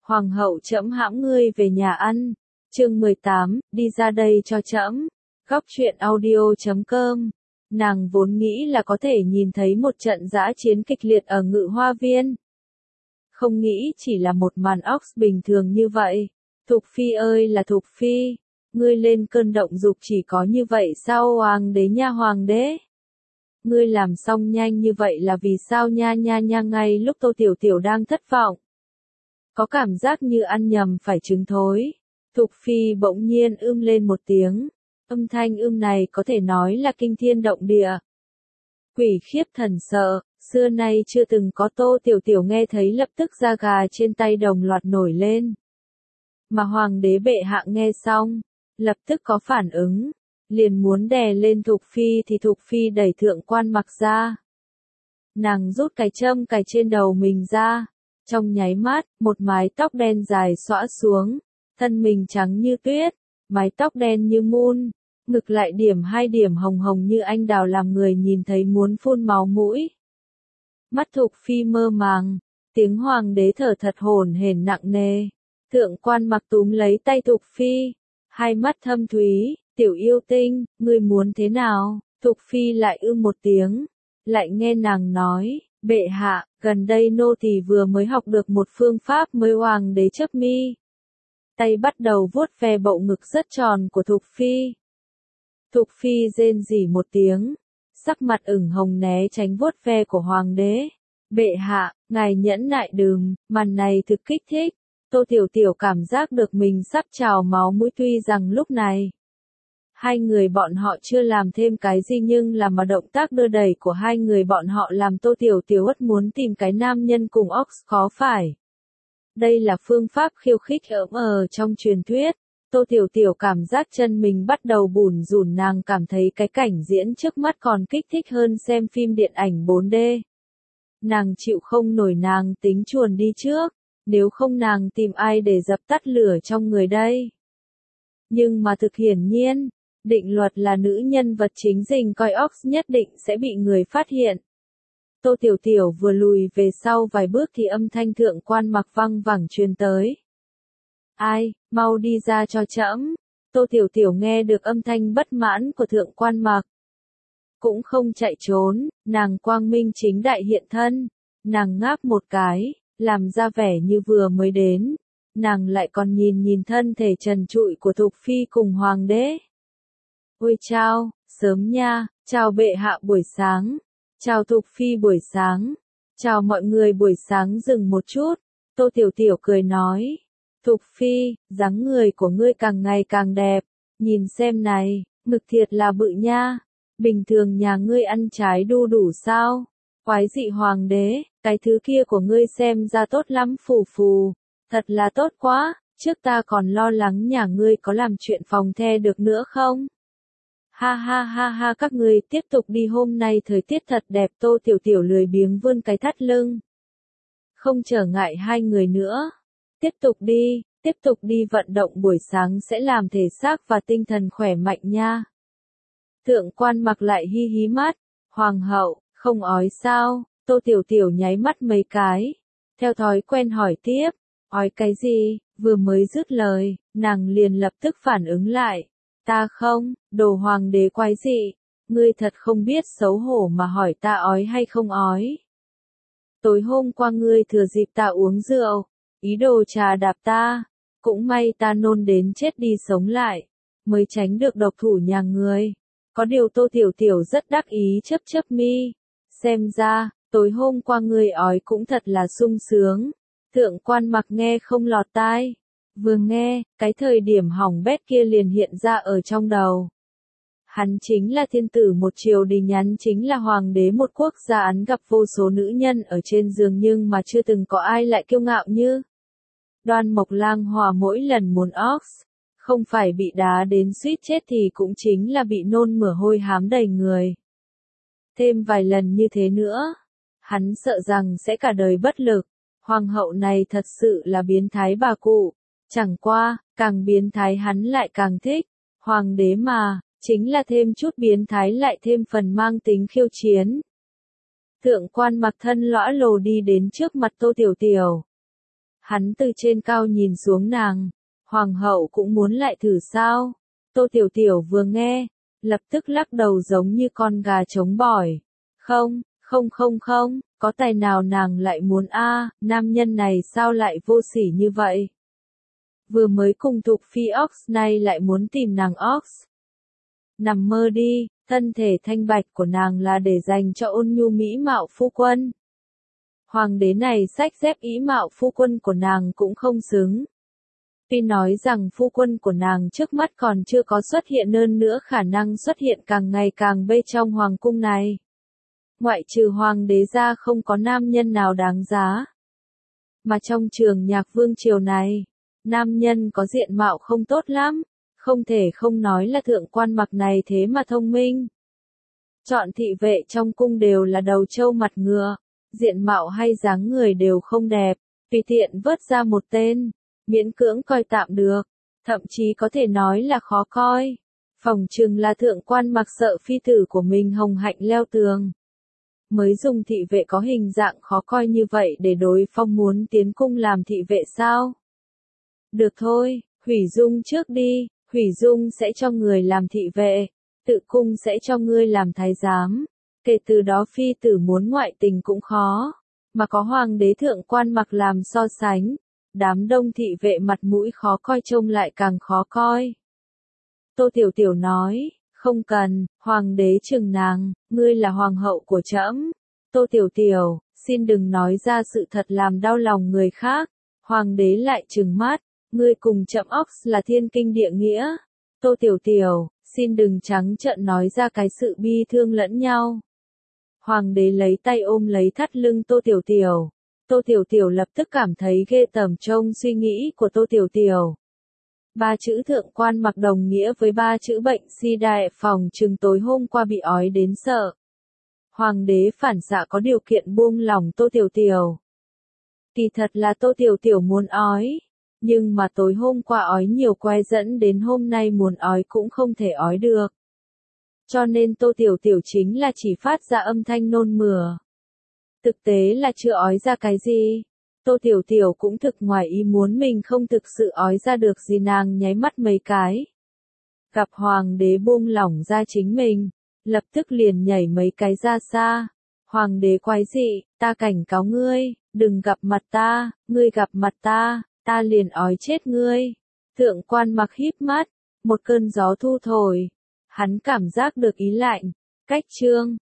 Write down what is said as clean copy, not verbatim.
Hoàng hậu trẫm hãm ngươi về nhà ăn. Chương 18, đi ra đây cho trẫm. Góc truyện audio.com. Nàng vốn nghĩ là có thể nhìn thấy một trận dã chiến kịch liệt ở Ngự Hoa Viên. Không nghĩ chỉ là một màn ox bình thường như vậy. Thục Phi ơi là Thục Phi, ngươi lên cơn động dục chỉ có như vậy sao hoàng đế nha hoàng đế? Ngươi làm xong nhanh như vậy là vì sao nha nha nha ngay lúc Tô Tiểu Tiểu đang thất vọng. Có cảm giác như ăn nhầm phải trứng thối. Thục Phi bỗng nhiên lên một tiếng. Âm thanh này có thể nói là kinh thiên động địa. Quỷ khiếp thần sợ, xưa nay chưa từng có. Tô Tiểu Tiểu nghe thấy lập tức da gà trên tay đồng loạt nổi lên. Mà hoàng đế bệ hạ nghe xong, lập tức có phản ứng, liền muốn đè lên Thục Phi thì Thục Phi đẩy Thượng Quan Mặc ra. Nàng rút cái châm cài trên đầu mình ra, trong nháy mắt, một mái tóc đen dài xõa xuống, thân mình trắng như tuyết, mái tóc đen như mun, ngực lại điểm hai điểm hồng hồng như anh đào làm người nhìn thấy muốn phun máu mũi. Mắt Thục Phi mơ màng, tiếng hoàng đế thở thật hổn hển nặng nề. Thượng Quan Mặc túm lấy tay Thục Phi, hai mắt thâm thúy, tiểu yêu tinh, ngươi muốn thế nào? Thục Phi lại một tiếng, lại nghe nàng nói, bệ hạ, gần đây nô tỳ vừa mới học được một phương pháp mới. Hoàng đế chớp mi, tay bắt đầu vuốt ve bậu ngực rất tròn của Thục Phi. Thục Phi rên rỉ một tiếng, sắc mặt ửng hồng né tránh vuốt ve của hoàng đế. Bệ hạ, ngài nhẫn nại đừng, màn này thực kích thích. Tô Tiểu Tiểu cảm giác được mình sắp trào máu mũi, tuy rằng lúc này hai người bọn họ chưa làm thêm cái gì nhưng là mà động tác đưa đẩy của hai người bọn họ làm Tô Tiểu Tiểu ất muốn tìm cái nam nhân cùng ox khó phải. Đây là phương pháp khiêu khích ở trong truyền thuyết. Tô Tiểu Tiểu cảm giác chân mình bắt đầu bủn rủn, nàng cảm thấy cái cảnh diễn trước mắt còn kích thích hơn xem phim điện ảnh 4D. Nàng chịu không nổi, nàng tính chuồn đi trước. Nếu không nàng tìm ai để dập tắt lửa trong người đây? Nhưng mà thực hiển nhiên, định luật là nữ nhân vật chính rình coi ox nhất định sẽ bị người phát hiện. Tô Tiểu Tiểu vừa lùi về sau vài bước thì âm thanh Thượng Quan Mặc văng vẳng truyền tới. Ai, mau đi ra cho trẫm. Tô Tiểu Tiểu nghe được âm thanh bất mãn của Thượng Quan Mặc. Cũng không chạy trốn, nàng quang minh chính đại hiện thân. Nàng ngáp một cái, làm ra vẻ như vừa mới đến, nàng lại còn nhìn thân thể trần trụi của Thục Phi cùng hoàng đế. Ôi chao, sớm nha, chào bệ hạ buổi sáng, chào Thục Phi buổi sáng, chào mọi người buổi sáng. Dừng một chút, Tô Tiểu Tiểu cười nói, Thục Phi, dáng người của ngươi càng ngày càng đẹp, nhìn xem này, ngực thiệt là bự nha, bình thường nhà ngươi ăn trái đu đủ sao? Quái dị hoàng đế, cái thứ kia của ngươi xem ra tốt lắm phù phù, thật là tốt quá, trước ta còn lo lắng nhà ngươi có làm chuyện phòng the được nữa không? Ha ha ha ha, các ngươi tiếp tục đi, hôm nay thời tiết thật đẹp. Tô Tiểu Tiểu lười biếng vươn cái thắt lưng. Không trở ngại hai người nữa. Tiếp tục đi vận động buổi sáng sẽ làm thể xác và tinh thần khỏe mạnh nha. Thượng Quan Mặc lại hi hí mắt, hoàng hậu, không ói sao? Tô Tiểu Tiểu nháy mắt mấy cái, theo thói quen hỏi tiếp, ói cái gì? Vừa mới dứt lời, nàng liền lập tức phản ứng lại, ta không, đồ hoàng đế quái dị, ngươi thật không biết xấu hổ mà hỏi ta ói hay không ói. Tối hôm qua ngươi thừa dịp ta uống rượu, ý đồ trà đạp ta, cũng may ta nôn đến chết đi sống lại, mới tránh được độc thủ nhà ngươi. Có điều Tô Tiểu Tiểu rất đắc ý chớp mi, xem ra, tối hôm qua ngươi ói cũng thật là sung sướng. Thượng Quan Mặc nghe không lọt tai, vừa nghe, cái thời điểm hỏng bét kia liền hiện ra ở trong đầu. Hắn chính là thiên tử một triều đình, hắn chính là hoàng đế một quốc gia, hắn gặp vô số nữ nhân ở trên giường nhưng mà chưa từng có ai lại kiêu ngạo như Đoan Mộc Lang Hòa. Mỗi lần muốn ox, không phải bị đá đến suýt chết thì cũng chính là bị nôn mửa hôi hám đầy người. Thêm vài lần như thế nữa, hắn sợ rằng sẽ cả đời bất lực. Hoàng hậu này thật sự là biến thái bà cụ. Chẳng qua, càng biến thái hắn lại càng thích. Hoàng đế mà, chính là thêm chút biến thái lại thêm phần mang tính khiêu chiến. Thượng Quan Mặc thân lõa lồ đi đến trước mặt Tô Tiểu Tiểu. Hắn từ trên cao nhìn xuống nàng. Hoàng hậu cũng muốn lại thử sao? Tô Tiểu Tiểu vừa nghe, lập tức lắc đầu giống như con gà trống bỏi. Không, không, có tài nào nàng lại muốn nam nhân này sao lại vô sỉ như vậy? Vừa mới cùng Thục Phi Ox nay lại muốn tìm nàng Ox. Nằm mơ đi, thân thể thanh bạch của nàng là để dành cho ôn nhu mỹ mạo phu quân. Hoàng đế này xách dép ý mạo phu quân của nàng cũng không xứng. Tuy nói rằng phu quân của nàng trước mắt còn chưa có xuất hiện hơn nữa khả năng xuất hiện càng ngày càng bê trong hoàng cung này. Ngoại trừ hoàng đế ra không có nam nhân nào đáng giá. Mà trong trường nhạc vương triều này, nam nhân có diện mạo không tốt lắm, không thể không nói là thượng quan mặc này thế mà thông minh. Chọn thị vệ trong cung đều là đầu trâu mặt ngựa, diện mạo hay dáng người đều không đẹp, tùy tiện vớt ra một tên, miễn cưỡng coi tạm được, thậm chí có thể nói là khó coi. Phỏng chừng là thượng quan mặc sợ phi tử của mình hồng hạnh leo tường. Mới dùng thị vệ có hình dạng khó coi như vậy để đối phong muốn tiến cung làm thị vệ sao? Được thôi, Hủy Dung trước đi, Hủy Dung sẽ cho người làm thị vệ, tự cung sẽ cho ngươi làm thái giám. Kể từ đó phi tử muốn ngoại tình cũng khó, mà có hoàng đế thượng quan mặc làm so sánh, đám đông thị vệ mặt mũi khó coi trông lại càng khó coi. Tô Tiểu Tiểu nói, không cần, hoàng đế trừng nàng, ngươi là hoàng hậu của trẫm. Tô Tiểu Tiểu, xin đừng nói ra sự thật làm đau lòng người khác. Hoàng đế lại trừng mắt, ngươi cùng trẫm Ox là thiên kinh địa nghĩa. Tô Tiểu Tiểu, xin đừng trắng trợn nói ra cái sự bi thương lẫn nhau. Hoàng đế lấy tay ôm lấy thắt lưng Tô Tiểu Tiểu. Tô Tiểu Tiểu lập tức cảm thấy ghê tởm trông suy nghĩ của Tô Tiểu Tiểu. Ba chữ thượng quan mặc đồng nghĩa với ba chữ bệnh si đại phòng chừng tối hôm qua bị ói đến sợ. Hoàng đế phản xạ có điều kiện buông lỏng Tô Tiểu Tiểu. Kỳ thật là Tô Tiểu Tiểu muốn ói, nhưng mà tối hôm qua ói nhiều quá dẫn đến hôm nay muốn ói cũng không thể ói được. Cho nên Tô Tiểu Tiểu chính là chỉ phát ra âm thanh nôn mửa. Thực tế là chưa ói ra cái gì. Tô Tiểu Tiểu cũng thực ngoài ý muốn mình không thực sự ói ra được gì, nàng nháy mắt mấy cái. Gặp hoàng đế buông lỏng ra chính mình, lập tức liền nhảy mấy cái ra xa. Hoàng đế quái dị, ta cảnh cáo ngươi, đừng gặp mặt ta, ngươi gặp mặt ta liền ói chết ngươi. Thượng quan mặc híp mắt, một cơn gió thu thổi. Hắn cảm giác được ý lạnh. Cách chương